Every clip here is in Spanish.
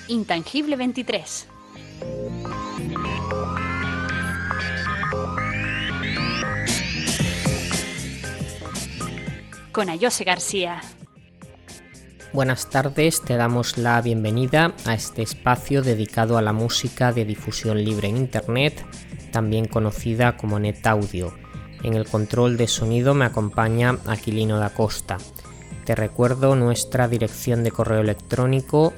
Intangible 23. Con Ayose García. Buenas tardes, te damos la bienvenida a este espacio dedicado a la música de difusión libre en Internet, también conocida como NetAudio. En el control de sonido me acompaña Aquilino da Costa. Te recuerdo nuestra dirección de correo electrónico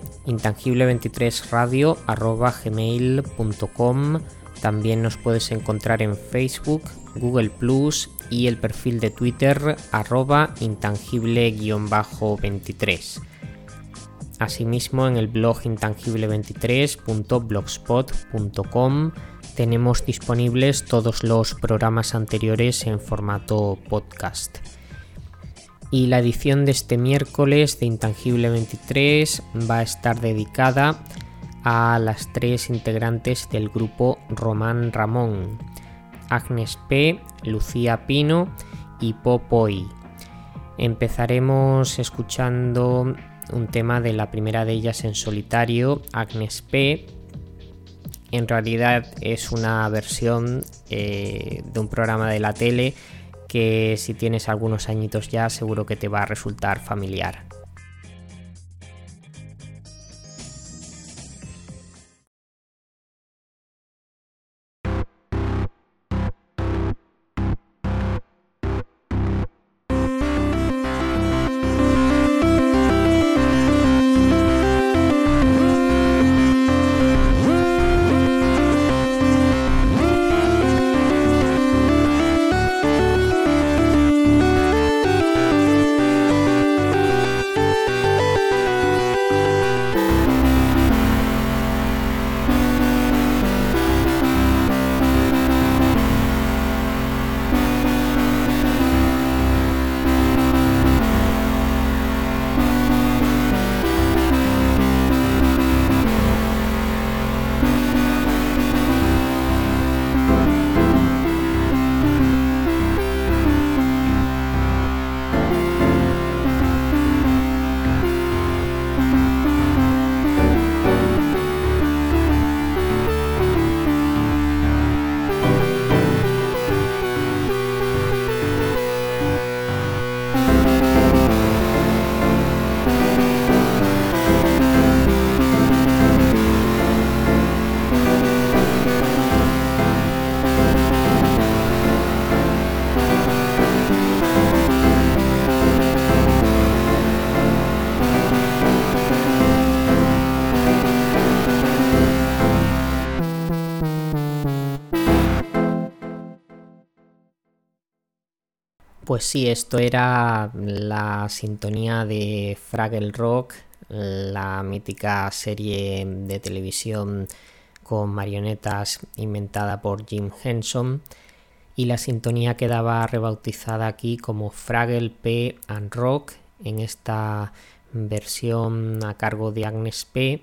intangible23radio@gmail.com. También nos puedes encontrar en Facebook, Google Plus y el perfil de Twitter @intangible-23. Asimismo, en el blog intangible23.blogspot.com tenemos disponibles todos los programas anteriores en formato podcast. Y la edición de este miércoles de Intangible 23 va a estar dedicada a las tres integrantes del grupo Román Ramón: Agnes P, Lucía Pino y Popoi. Empezaremos escuchando un tema de la primera de ellas en solitario, Agnes P. En realidad es una versión de un programa de la tele que, si tienes algunos añitos ya, seguro que te va a resultar familiar. Pues sí, esto era la sintonía de Fraggle Rock, la mítica serie de televisión con marionetas inventada por Jim Henson, y la sintonía quedaba rebautizada aquí como Fraggle P and Rock en esta versión a cargo de Agnes P,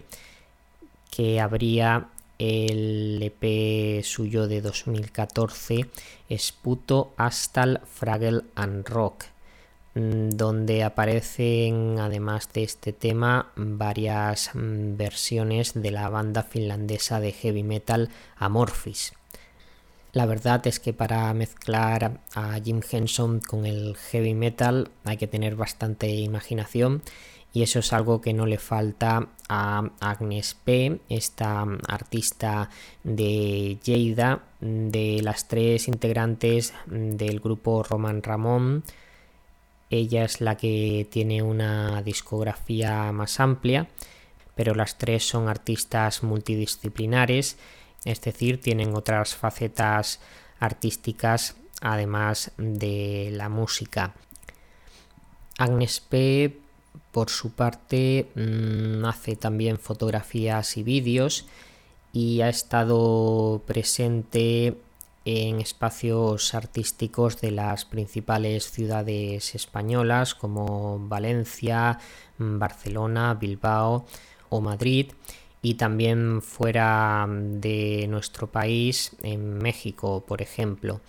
que abría el EP suyo de 2014, Sputo Astal Fraggle and Rock, donde aparecen, además de este tema, varias versiones de la banda finlandesa de heavy metal Amorphis. La verdad es que para mezclar a Jim Henson con el heavy metal hay que tener bastante imaginación, y eso es algo que no le falta a Agnes P, esta artista de Lleida. De las tres integrantes del grupo Román Ramón, ella es la que tiene una discografía más amplia, pero las tres son artistas multidisciplinares, es decir, tienen otras facetas artísticas además de la música. Agnes P, por su parte, hace también fotografías y vídeos, y ha estado presente en espacios artísticos de las principales ciudades españolas como Valencia, Barcelona, Bilbao o Madrid, y también fuera de nuestro país, en México, por ejemplo.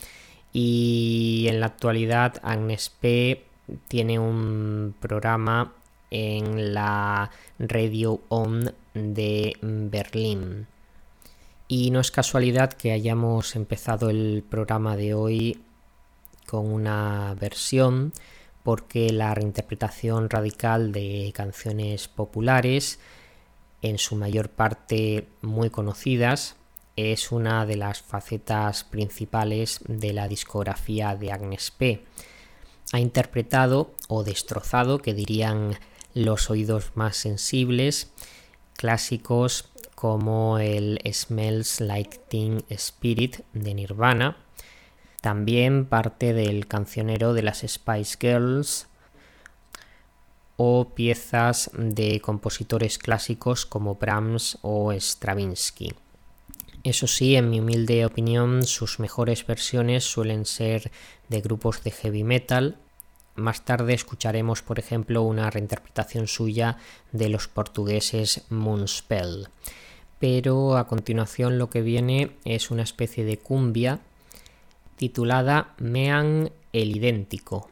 Y en la actualidad Agnes P tiene un programa en la Radio On de Berlín. Y no es casualidad que hayamos empezado el programa de hoy con una versión, porque la reinterpretación radical de canciones populares, en su mayor parte muy conocidas, es una de las facetas principales de la discografía de Agnes P. Ha interpretado o destrozado, que dirían los oídos más sensibles, clásicos como el Smells Like Teen Spirit de Nirvana, también parte del cancionero de las Spice Girls o piezas de compositores clásicos como Brahms o Stravinsky. Eso sí, en mi humilde opinión, sus mejores versiones suelen ser de grupos de heavy metal. Más tarde escucharemos, por ejemplo, una reinterpretación suya de los portugueses Moonspell. Pero a continuación lo que viene es una especie de cumbia titulada Mean el Idéntico.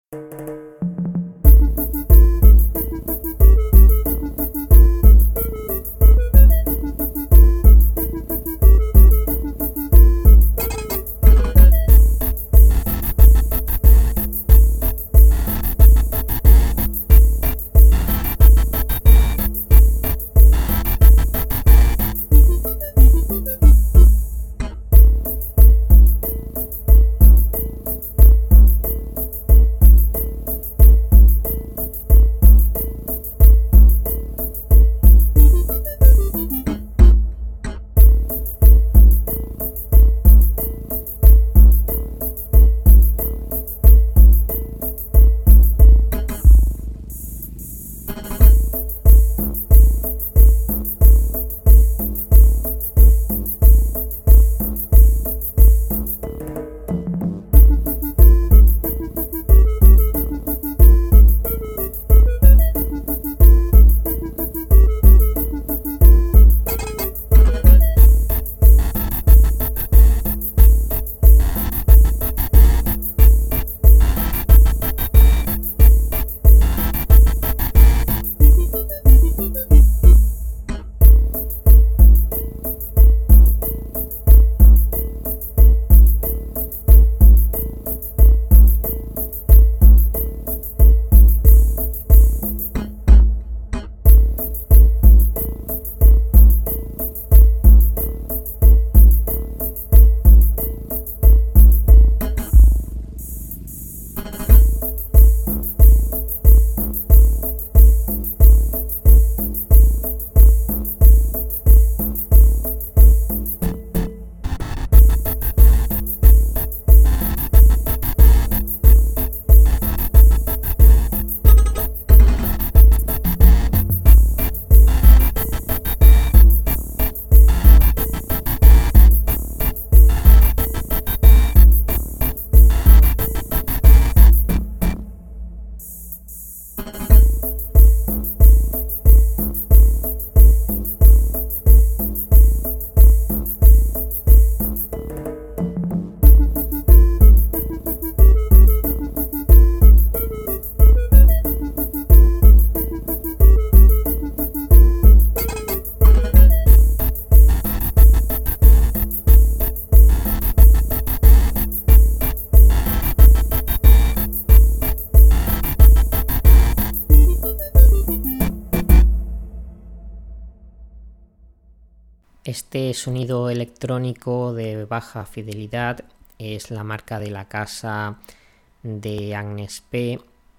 Este sonido electrónico de baja fidelidad es la marca de la casa de Agnes P.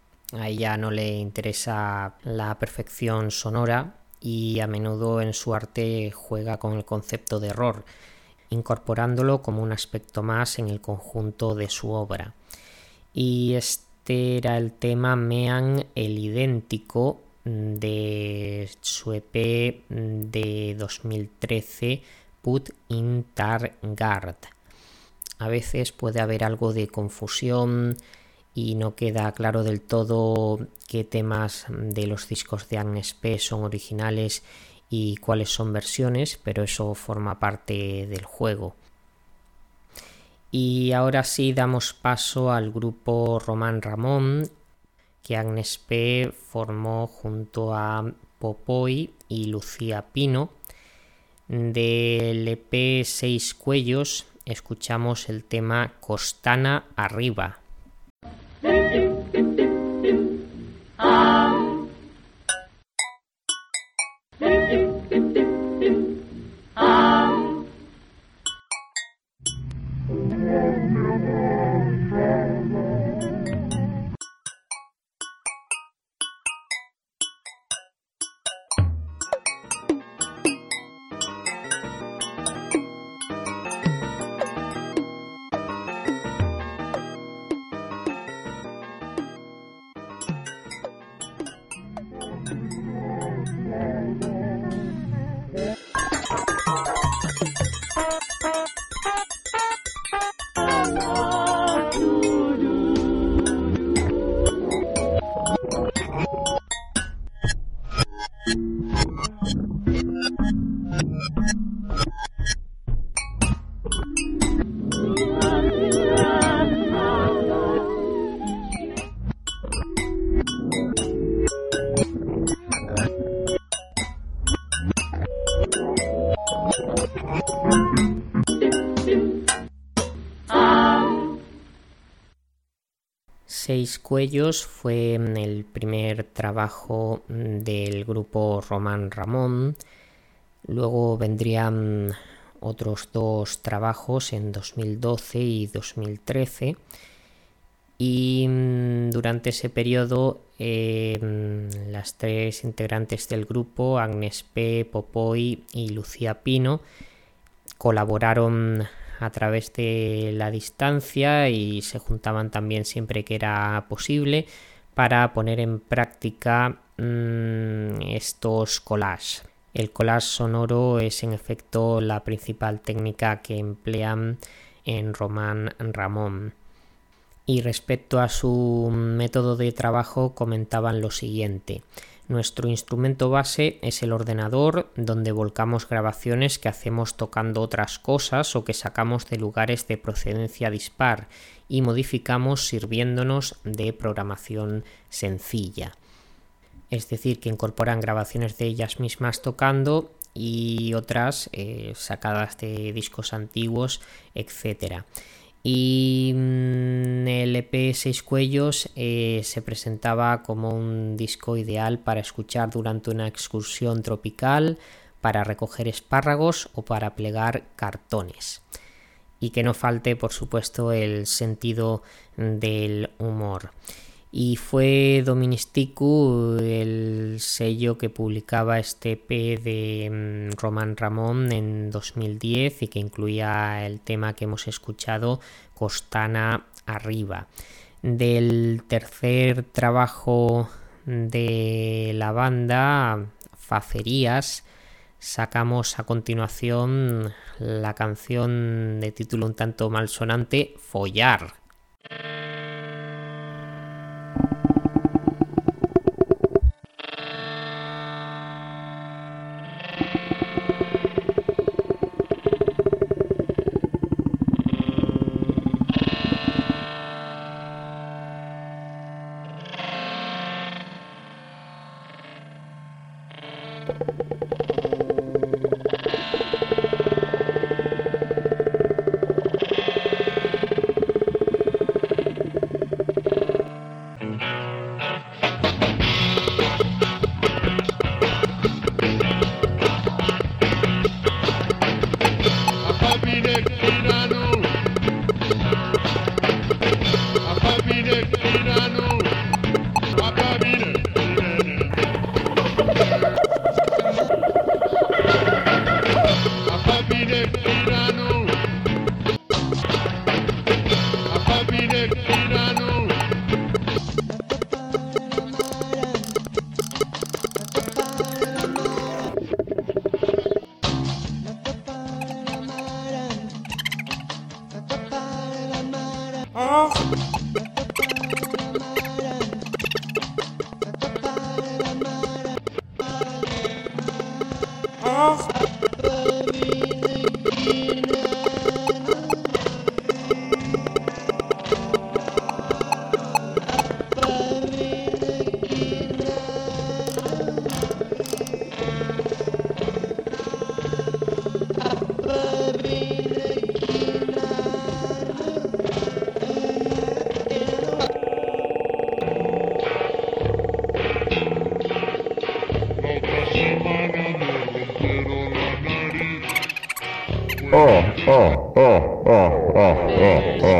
A ella no le interesa la perfección sonora y a menudo en su arte juega con el concepto de error, incorporándolo como un aspecto más en el conjunto de su obra. Y este era el tema Mean el Idéntico de su EP de 2013, Put in Tar Guard. A veces puede haber algo de confusión y no queda claro del todo qué temas de los discos de Agnes P son originales y cuáles son versiones, pero eso forma parte del juego. Y ahora sí damos paso al grupo Román Ramón, que Agnes P formó junto a Popoy y Lucía Pino. Del EP Seis Cuellos escuchamos el tema Costana Arriba. Seis Cuellos fue el primer trabajo del grupo Román Ramón. Luego vendrían otros dos trabajos en 2012 y 2013. Y durante ese periodo las tres integrantes del grupo, Agnes P., Popoy y Lucía Pino, colaboraron a través de la distancia y se juntaban también siempre que era posible para poner en práctica estos collages. El collage sonoro es en efecto la principal técnica que emplean en Román Ramón. Y respecto a su método de trabajo comentaban lo siguiente: nuestro instrumento base es el ordenador, donde volcamos grabaciones que hacemos tocando otras cosas o que sacamos de lugares de procedencia dispar y modificamos sirviéndonos de programación sencilla. Es decir, que incorporan grabaciones de ellas mismas tocando y otras sacadas de discos antiguos, etc. Y el EP Seis Cuellos se presentaba como un disco ideal para escuchar durante una excursión tropical, para recoger espárragos o para plegar cartones. Y que no falte, por supuesto, el sentido del humor. Y fue Doministicu el sello que publicaba este EP de Román Ramón en 2010 y que incluía el tema que hemos escuchado, Costana Arriba. Del tercer trabajo de la banda, Facerías, sacamos a continuación la canción de título un tanto malsonante, Follar.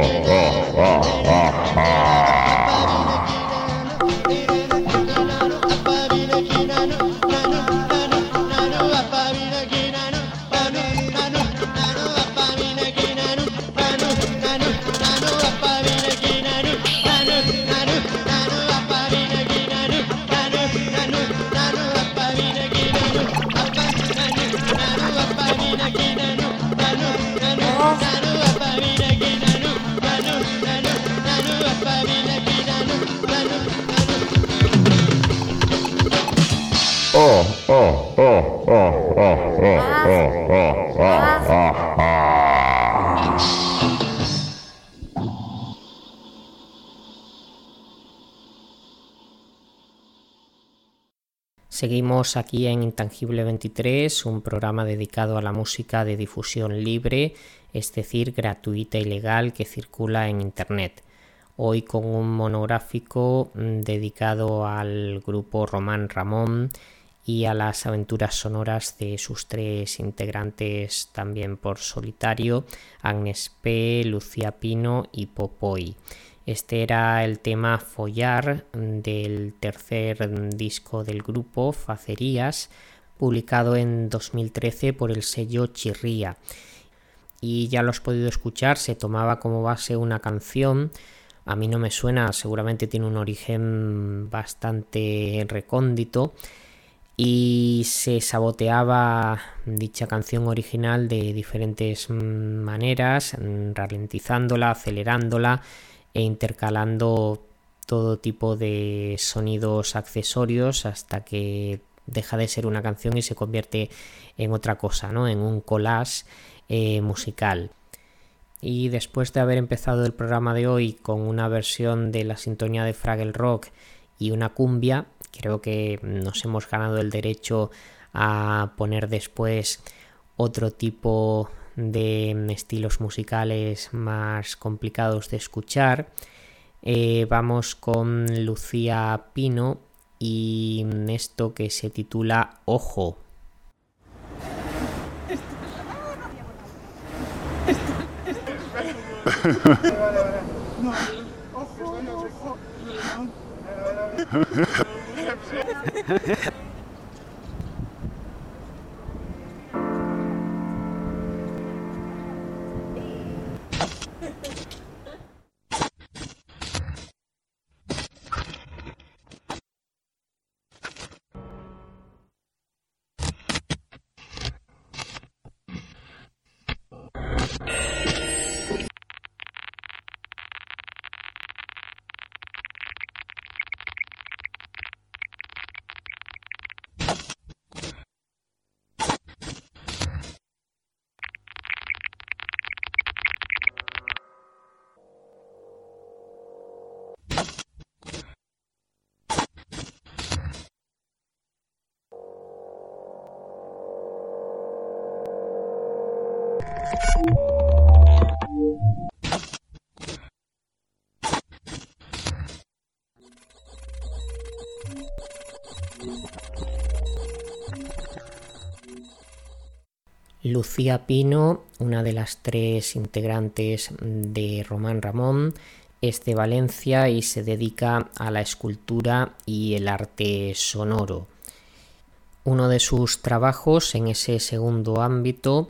Seguimos aquí en Intangible 23, un programa dedicado a la música de difusión libre, es decir, gratuita y legal, que circula en Internet. Hoy con un monográfico dedicado al grupo Román Ramón y a las aventuras sonoras de sus tres integrantes también por solitario, Agnes P, Lucía Pino y Popoy. Este era el tema Follar del tercer disco del grupo, Facerías, publicado en 2013 por el sello Chirría. Y ya lo has podido escuchar, se tomaba como base una canción. A mí no me suena, seguramente tiene un origen bastante recóndito. Y se saboteaba dicha canción original de diferentes maneras, ralentizándola, acelerándola e intercalando todo tipo de sonidos accesorios hasta que deja de ser una canción y se convierte en otra cosa, ¿no? En un collage musical. Y después de haber empezado el programa de hoy con una versión de la sintonía de Fraggle Rock y una cumbia, creo que nos hemos ganado el derecho a poner después otro tipo de estilos musicales más complicados de escuchar. Vamos con Lucía Pino y esto que se titula Ojo. Lucía Pino, una de las tres integrantes de Román Ramón, es de Valencia y se dedica a la escultura y el arte sonoro. Uno de sus trabajos en ese segundo ámbito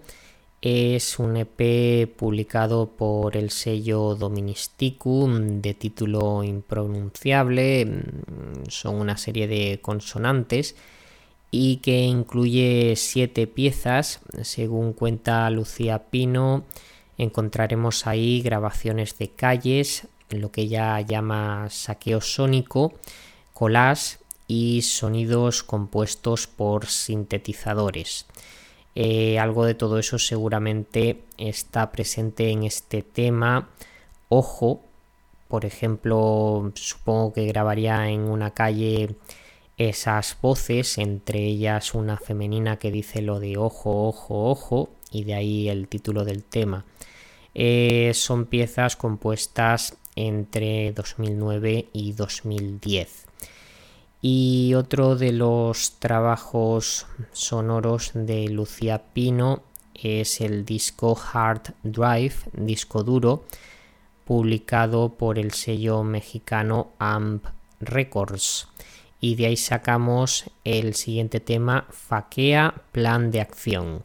es un EP publicado por el sello Doministicum de título impronunciable, son una serie de consonantes y que incluye 7 piezas. Según cuenta Lucía Pino, encontraremos ahí grabaciones de calles, lo que ella llama saqueo sónico, collage y sonidos compuestos por sintetizadores. Algo de todo eso seguramente está presente en este tema. Ojo, por ejemplo, supongo que grabaría en una calle esas voces, entre ellas una femenina que dice lo de ojo, ojo, ojo, y de ahí el título del tema. Son piezas compuestas entre 2009 y 2010. Y otro de los trabajos sonoros de Lucía Pino es el disco Hard Drive, disco duro, publicado por el sello mexicano AMP Records. Y de ahí sacamos el siguiente tema, Faquea, Plan de Acción.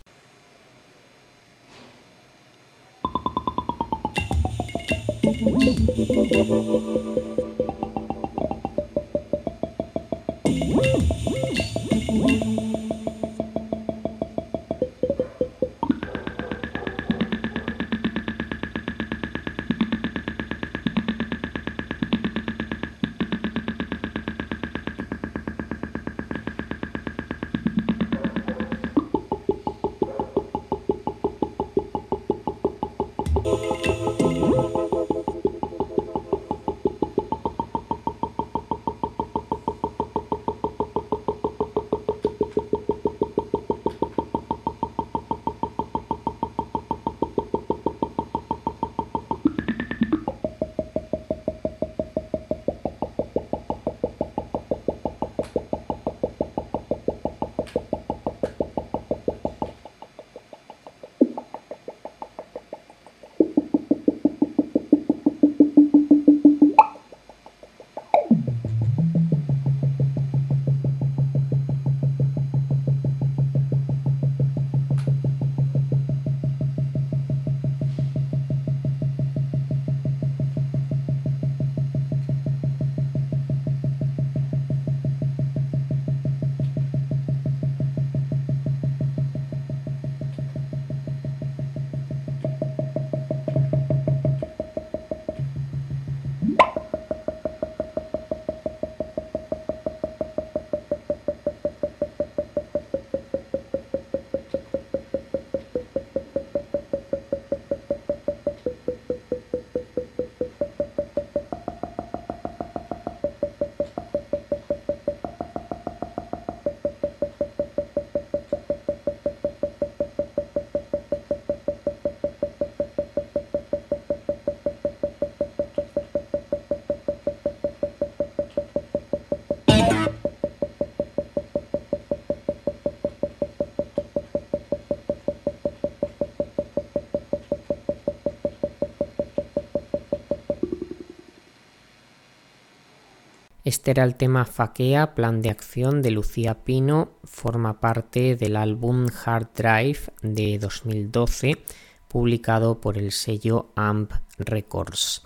Este era el tema Faquea, Plan de Acción de Lucía Pino, forma parte del álbum Hard Drive de 2012, publicado por el sello AMP Records.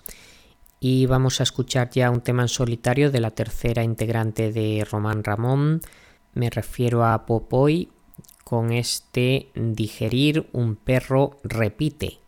Y vamos a escuchar ya un tema en solitario de la tercera integrante de Román Ramón, me refiero a Popoy, con este Digerir un perro repite.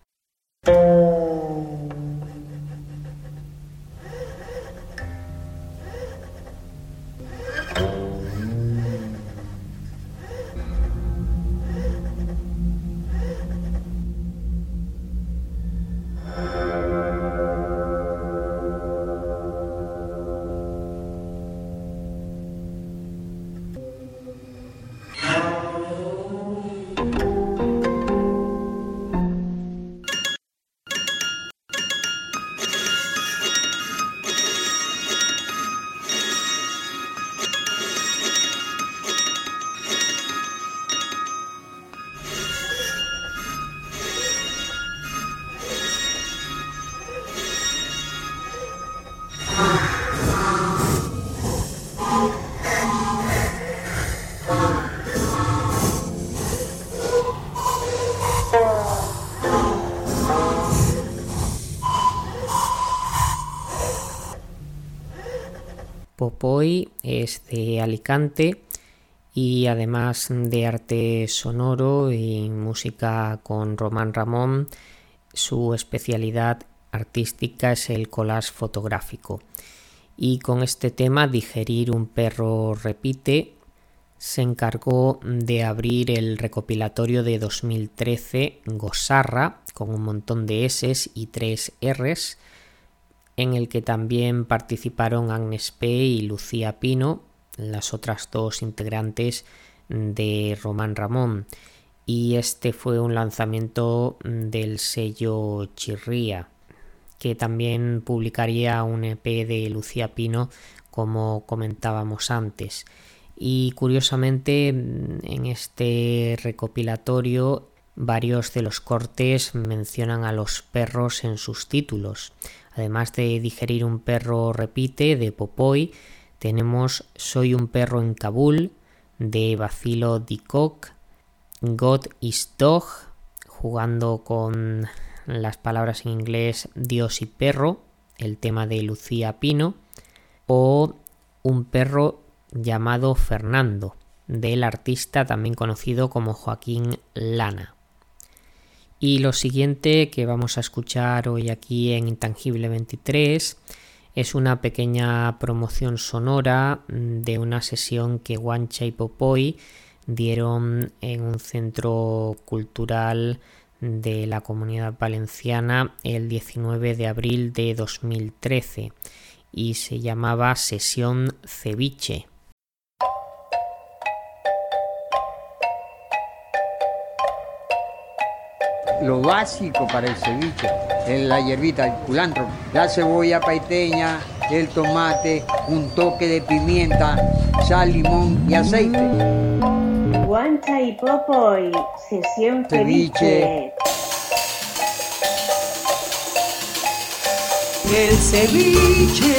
Popoy es de Alicante y además de arte sonoro y música con Román Ramón, su especialidad artística es el collage fotográfico. Y con este tema, Digerir un perro repite, se encargó de abrir el recopilatorio de 2013 Gosarra, con un montón de S's y 3 R's, en el que también participaron Agnes P. y Lucía Pino, las otras dos integrantes de Román Ramón. Y este fue un lanzamiento del sello Chirría, que también publicaría un EP de Lucía Pino, como comentábamos antes. Y curiosamente, en este recopilatorio varios de los cortes mencionan a los perros en sus títulos. Además de Digerir un perro repite, de Popoy, tenemos Soy un perro en Kabul, de Bacilo Dicoc, God is Dog, jugando con las palabras en inglés Dios y perro, el tema de Lucía Pino, o Un perro llamado Fernando, del artista también conocido como Joaquín Lana. Y lo siguiente que vamos a escuchar hoy aquí en Intangible 23 es una pequeña promoción sonora de una sesión que Guancha y Popoy dieron en un centro cultural de la Comunidad Valenciana el 19 de abril de 2013 y se llamaba Sesión Ceviche. Lo básico para el ceviche es la hierbita, el culantro, la cebolla paiteña, el tomate, un toque de pimienta, sal, limón y aceite. Guancha y Popoy, sesión ceviche. El ceviche.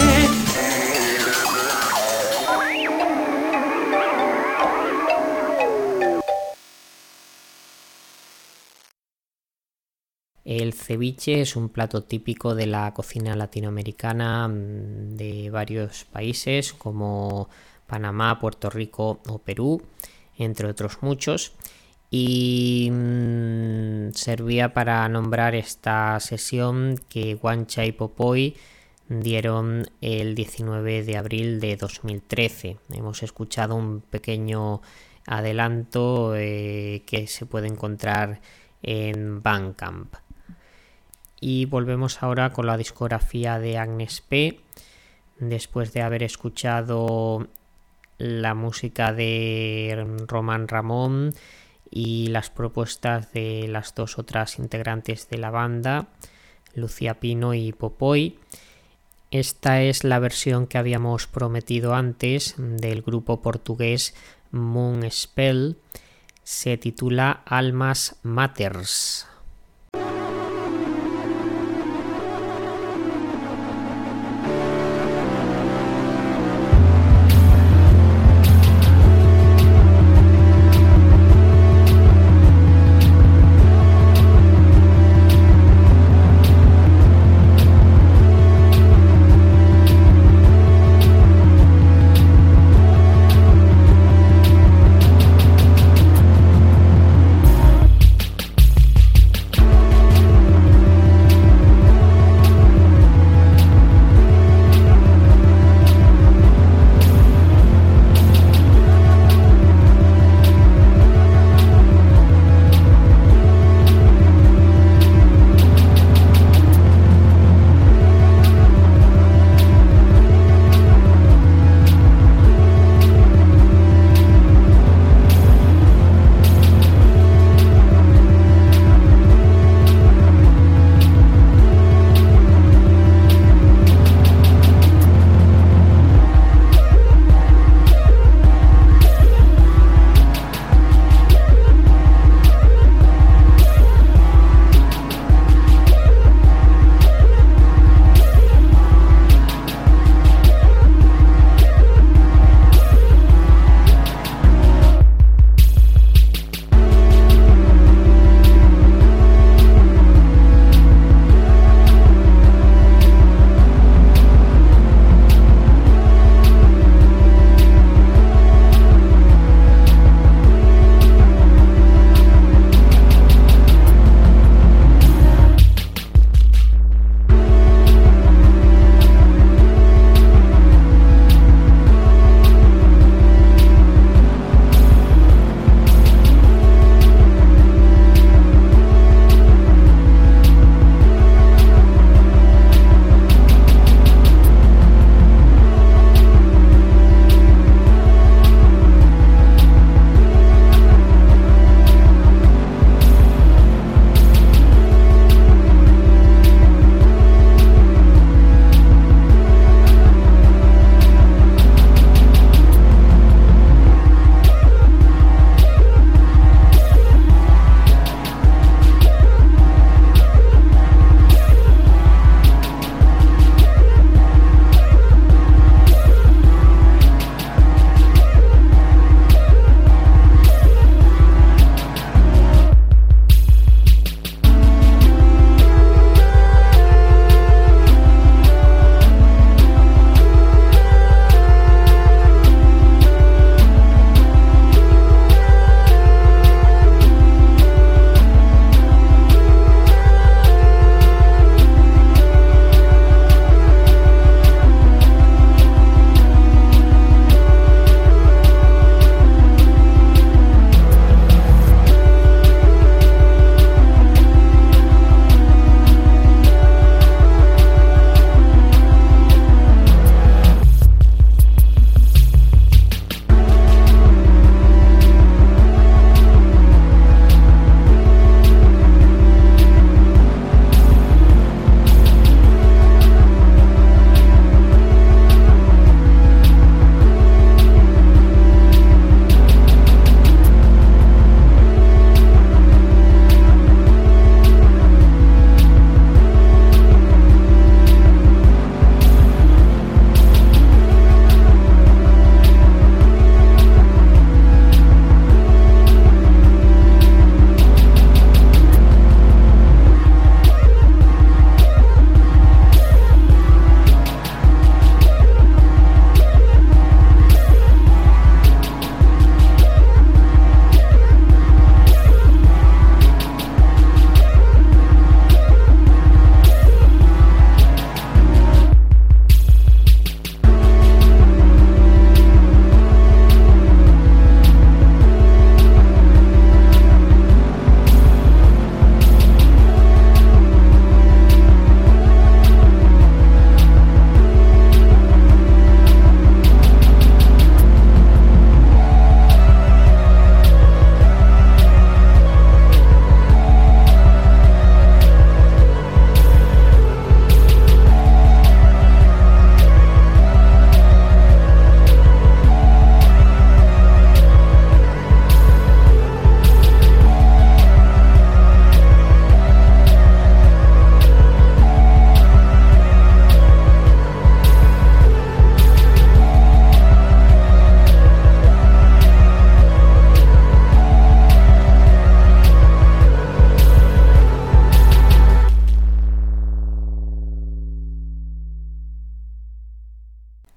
El ceviche es un plato típico de la cocina latinoamericana de varios países como Panamá, Puerto Rico o Perú, entre otros muchos, y servía para nombrar esta sesión que Guancha y Popoy dieron el 19 de abril de 2013. Hemos escuchado un pequeño adelanto que se puede encontrar en Bandcamp. Y volvemos ahora con la discografía de Agnes P. Después de haber escuchado la música de Román Ramón y las propuestas de las dos otras integrantes de la banda, Lucía Pino y Popoy, esta es la versión que habíamos prometido antes del grupo portugués Moon Spell. Se titula Almas Matters.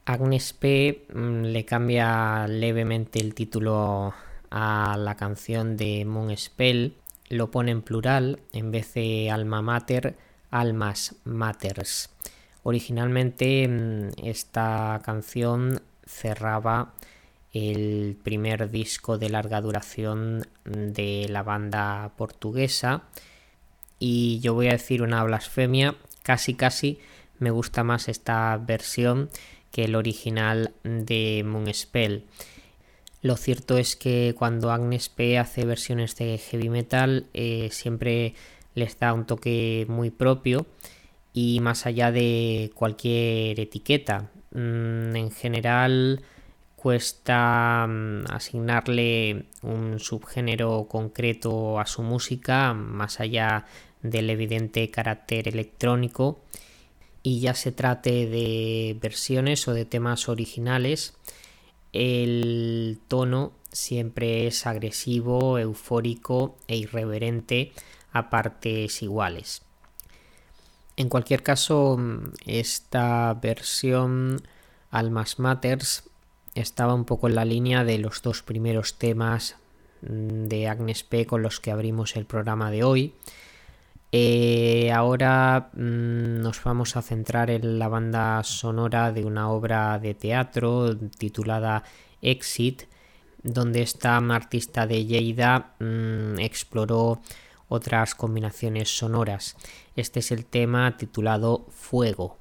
Agnes P le cambia levemente el título a la canción de Moonspell, lo pone en plural, en vez de Alma Mater, Almas Maters. Originalmente esta canción cerraba el primer disco de larga duración de la banda portuguesa, y yo voy a decir una blasfemia, casi me gusta más esta versión que el original de Moonspell. Lo cierto es que cuando Agnes P hace versiones de heavy metal siempre les da un toque muy propio y más allá de cualquier etiqueta. En general cuesta asignarle un subgénero concreto a su música, más allá del evidente carácter electrónico, y ya se trate de versiones o de temas originales, el tono siempre es agresivo, eufórico e irreverente a partes iguales. En cualquier caso, esta versión Almas Maters estaba un poco en la línea de los dos primeros temas de Agnes P con los que abrimos el programa de hoy. Ahora nos vamos a centrar en la banda sonora de una obra de teatro titulada Exit, donde esta artista de Lleida exploró otras combinaciones sonoras. Este es el tema titulado Fuego.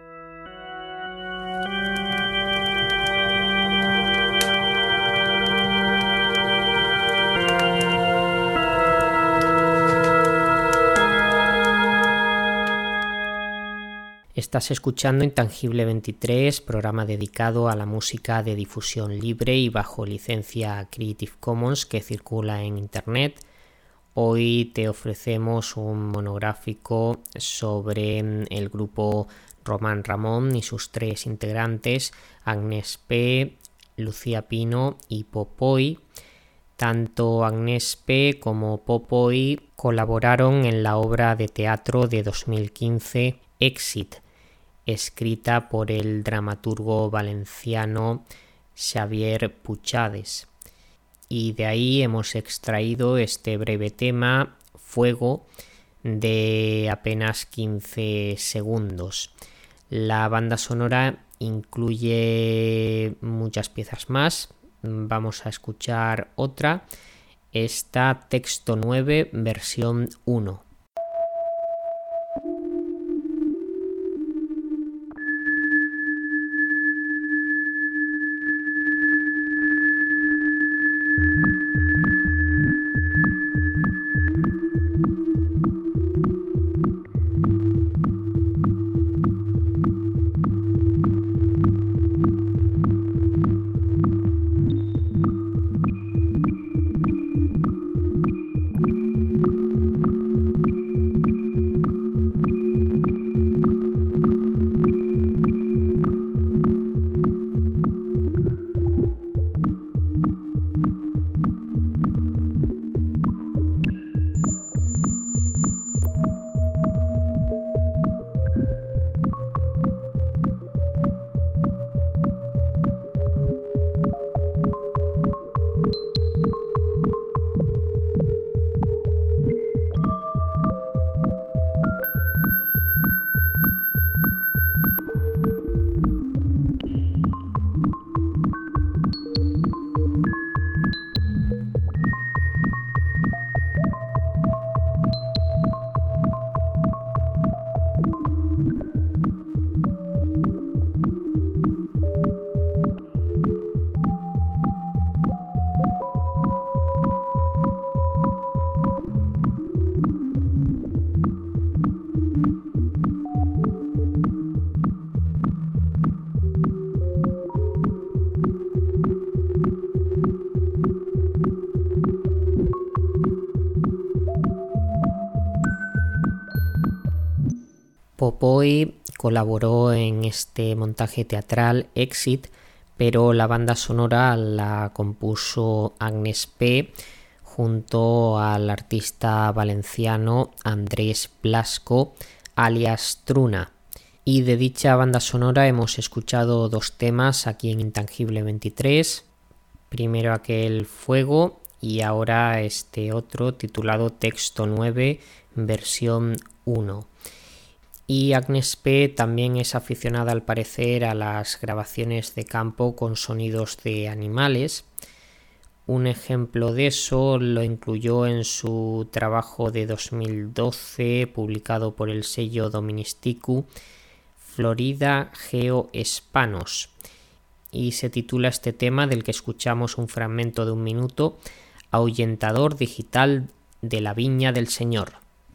Estás escuchando Intangible 23, programa dedicado a la música de difusión libre y bajo licencia Creative Commons que circula en Internet. Hoy te ofrecemos un monográfico sobre el grupo Román Ramón y sus tres integrantes, Agnes P, Lucía Pino y Popoy. Tanto Agnes P como Popoy colaboraron en la obra de teatro de 2015 Exit, escrita por el dramaturgo valenciano Xavier Puchades. Y de ahí hemos extraído este breve tema, Fuego, de apenas 15 segundos. La banda sonora incluye muchas piezas más. Vamos a escuchar otra. Esta Texto 9, versión 1. Popoy colaboró en este montaje teatral Exit, pero la banda sonora la compuso Agnes P junto al artista valenciano Andrés Blasco, alias Truna. Y de dicha banda sonora hemos escuchado dos temas aquí en Intangible 23. Primero aquel Fuego y ahora este otro titulado Texto 9, versión 1. Y Agnes P. también es aficionada al parecer a las grabaciones de campo con sonidos de animales. Un ejemplo de eso lo incluyó en su trabajo de 2012 publicado por el sello Doministicu, Florida Geoespanos, y se titula este tema, del que escuchamos un fragmento de 1 minuto, Ahuyentador digital de la Viña del Señor.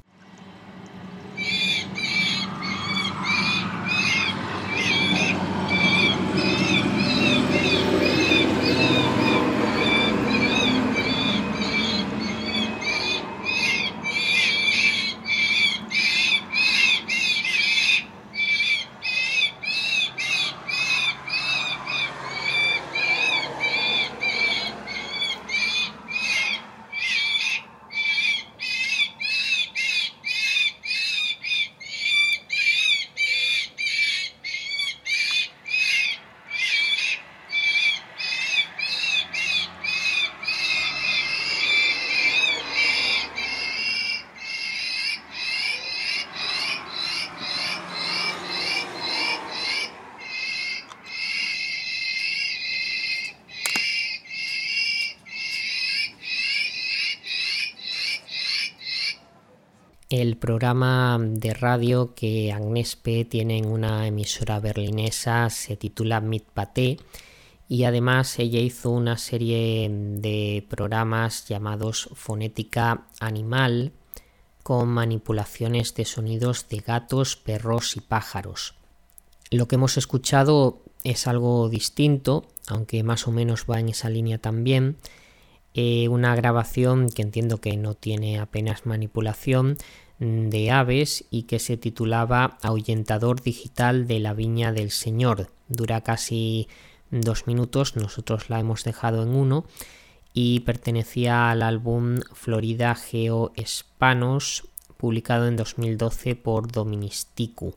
El programa de radio que Agnes P. tiene en una emisora berlinesa se titula Mit Paté, y además ella hizo una serie de programas llamados Fonética Animal con manipulaciones de sonidos de gatos, perros y pájaros. Lo que hemos escuchado es algo distinto, aunque más o menos va en esa línea también. Una grabación que entiendo que no tiene apenas manipulación de aves y que se titulaba Ahuyentador digital de la Viña del Señor. Dura casi 2 minutos, nosotros la hemos dejado en 1, y pertenecía al álbum Florida Geoespanos, publicado en 2012 por Doministicu.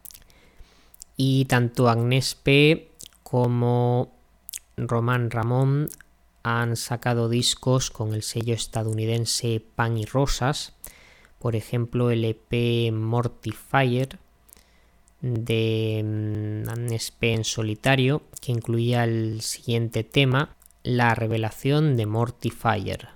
Y tanto Agnes P. como Román Ramón han sacado discos con el sello estadounidense Pan y Rosas, por ejemplo el EP Mortifier de Agnes P. en solitario, que incluía el siguiente tema, La revelación de Mortifier.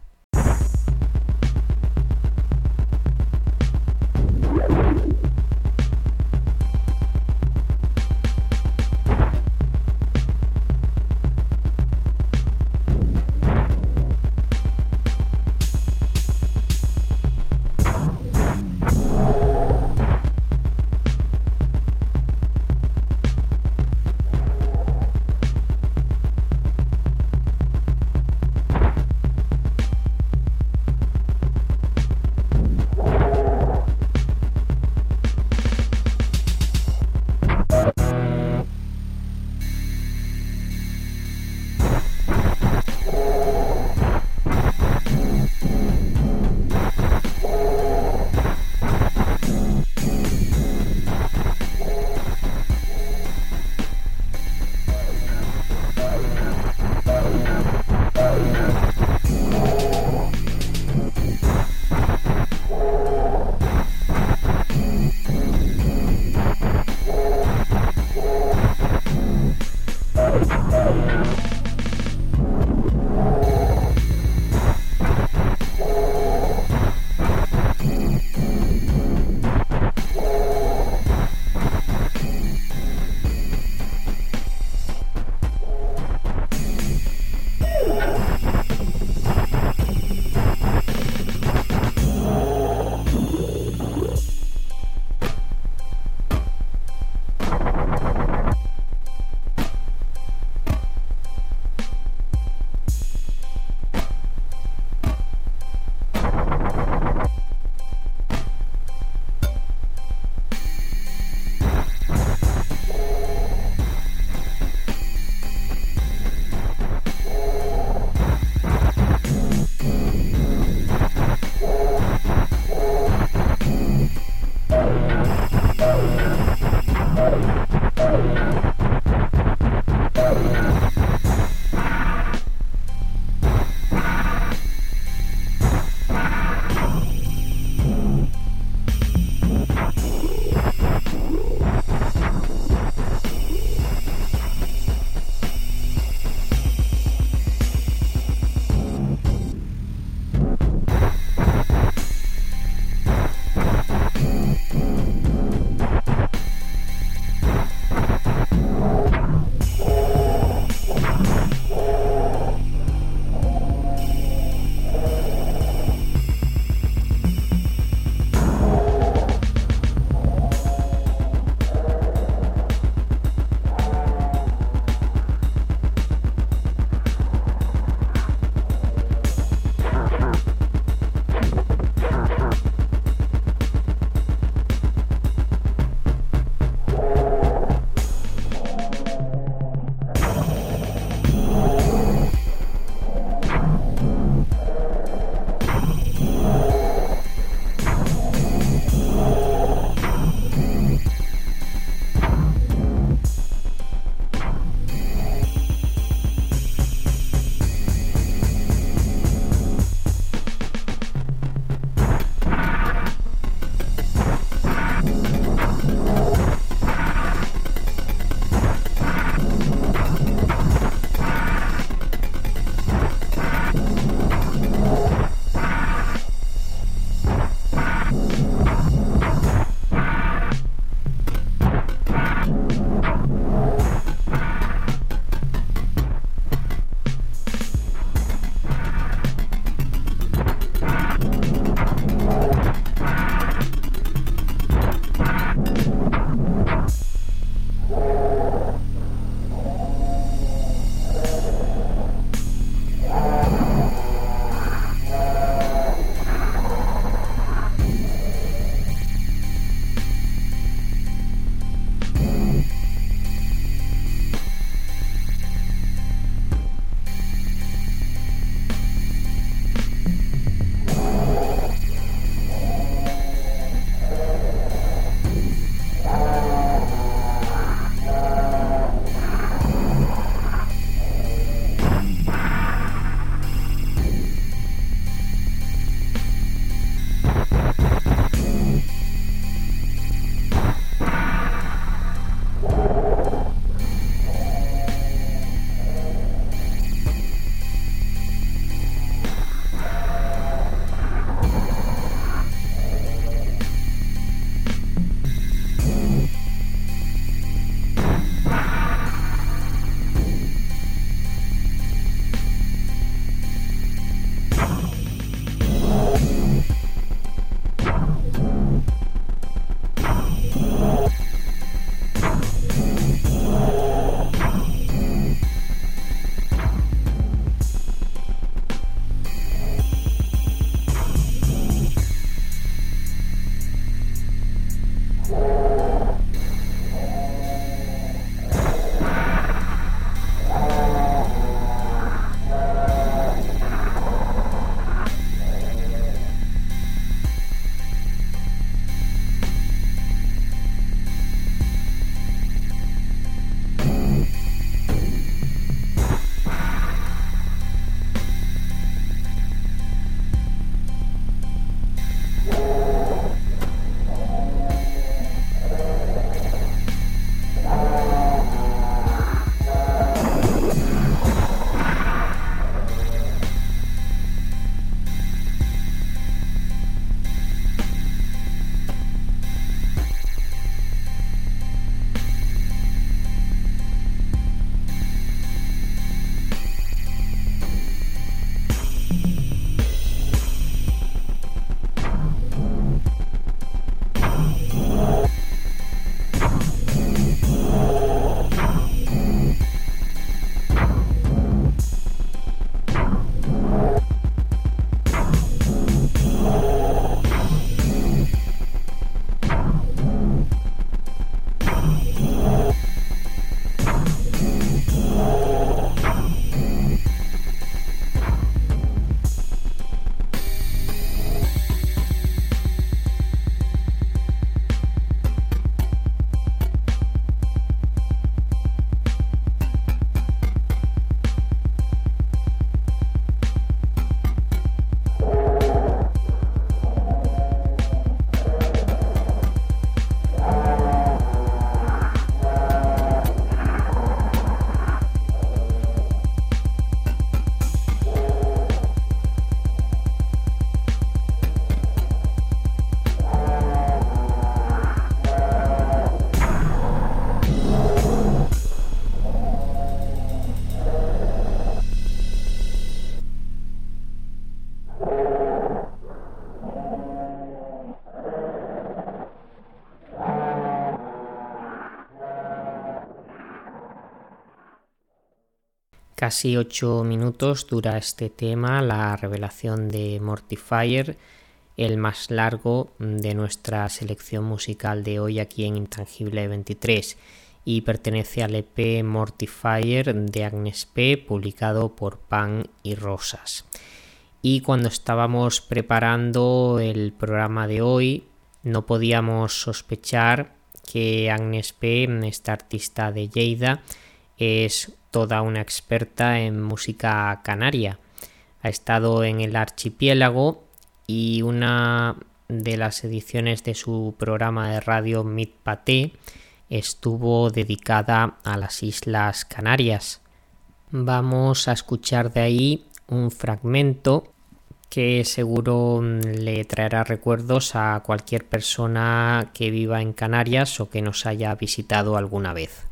Casi 8 minutos dura este tema, la revelación de Mortifier, el más largo de nuestra selección musical de hoy aquí en Intangible 23, y pertenece al EP Mortifier de Agnes P, publicado por Pan y Rosas. Y cuando estábamos preparando el programa de hoy, no podíamos sospechar que Agnes P, esta artista de Lleida, es toda una experta en música canaria. Ha estado en el archipiélago y una de las ediciones de su programa de radio Mit Paté estuvo dedicada a las Islas Canarias. Vamos a escuchar de ahí un fragmento que seguro le traerá recuerdos a cualquier persona que viva en Canarias o que nos haya visitado alguna vez.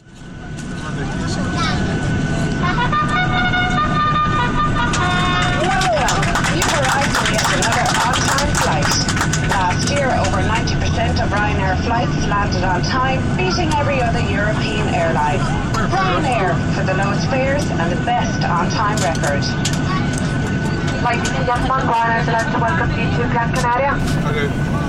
Last year, over 90% of Ryanair flights landed on time, beating every other European airline. Ryanair for the lowest fares and the best on-time record. Ladies and gentlemen, Ryanair would like to welcome you to Gran Canaria. Okay.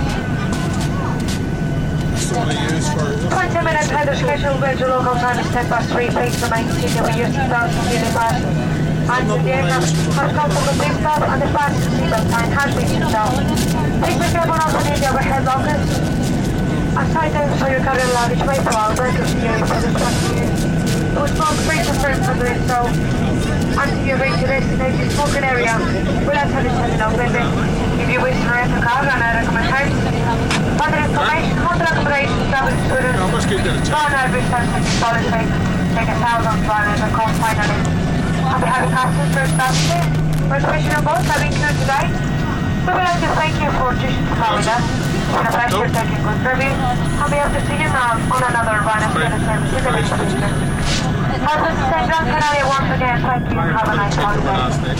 20 minutes ahead of schedule, Virgin local time is 10 past 3. Please remain seated with your seatbelts secured fast. And the aircraft has come from the big stop and the fastest seatbelt sign has been installed. Please be careful not to leave the overhead lockers. And side down so your carry luggage may fall. Vertical steering for this passenger. It was smoke free to first for doing so. Until you reach your destination smoking area, we'll have to listen to open. If you wish to rent a car, and I recommend house. Further information, hotel accommodation, travel students, Ryanair research policy, take a thousand Ryanair and come finally. On behalf of passengers, passengers, reservation on both have been cleared today. We would like to thank you for choosing to fly with us. It's been a pleasure taking good review, and we hope to see you now on another Ryanair service in the next future. Welcome to St. Gran Canaria once again. Thank you. Have a nice holiday.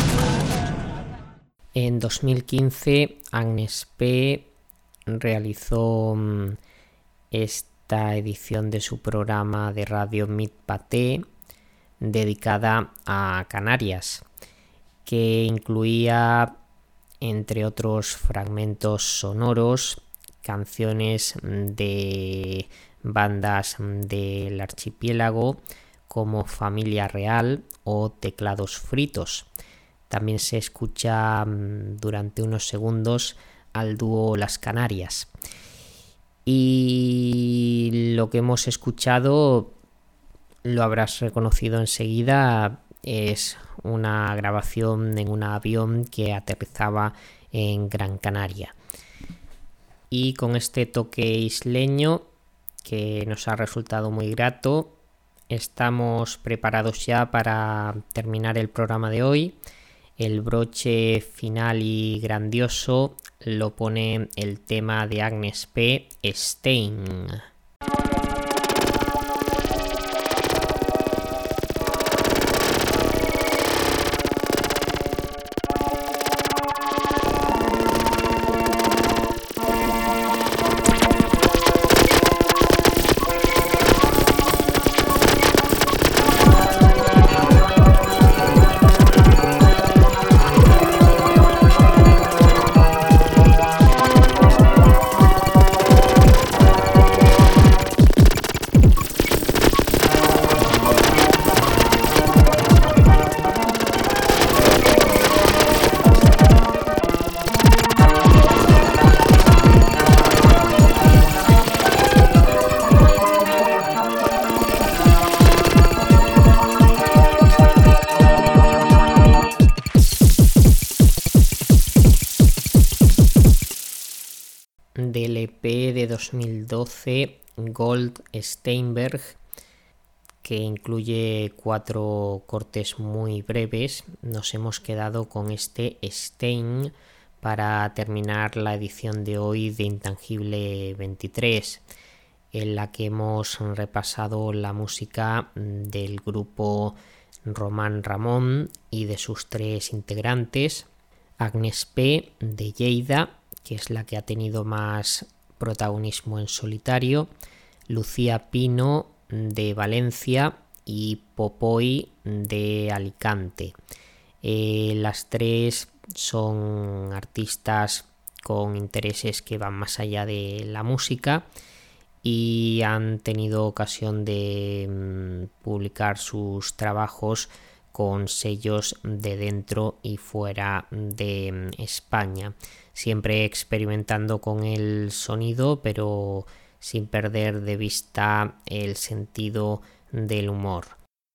En 2015, Agnes P realizó esta edición de su programa de radio Mit Paté dedicada a Canarias, que incluía, entre otros fragmentos sonoros, canciones de bandas del archipiélago como Familia Real o Teclados Fritos. También se escucha durante unos segundos al dúo Las Canarias. Y lo que hemos escuchado, lo habrás reconocido enseguida, es una grabación en un avión que aterrizaba en Gran Canaria. Y con este toque isleño que nos ha resultado muy grato, estamos preparados ya para terminar el programa de hoy. El broche final y grandioso lo pone el tema de Agnes P, Stein. Del EP de 2012 Gold Steinberg, que incluye 4 cortes muy breves, nos hemos quedado con este Stein para terminar la edición de hoy de Intangible 23, en la que hemos repasado la música del grupo Román Ramón y de sus 3 integrantes, Agnes P de Lleida, que es la que ha tenido más protagonismo en solitario, Lucía Pino de Valencia y Popoy de Alicante. Las tres son artistas con intereses que van más allá de la música y han tenido ocasión de publicar sus trabajos con sellos de dentro y fuera de España, siempre experimentando con el sonido, pero sin perder de vista el sentido del humor.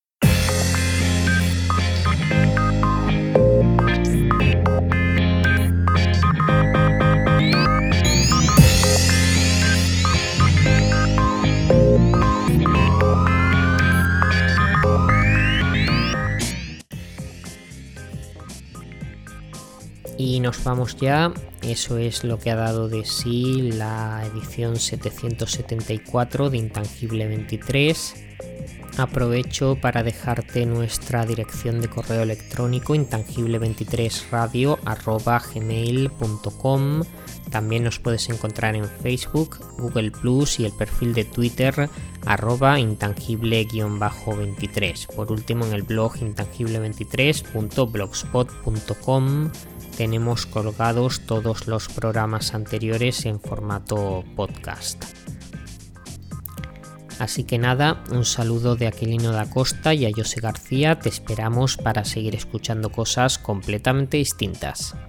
Y nos vamos ya, eso es lo que ha dado de sí la edición 774 de Intangible 23. Aprovecho para dejarte nuestra dirección de correo electrónico intangible23radio@gmail.com. También nos puedes encontrar en Facebook, Google Plus y el perfil de Twitter @intangible_23. Por último, en el blog intangible23.blogspot.com tenemos colgados todos los programas anteriores en formato podcast. Así que nada, un saludo de Aquilino da Costa y a José García. Te esperamos para seguir escuchando cosas completamente distintas.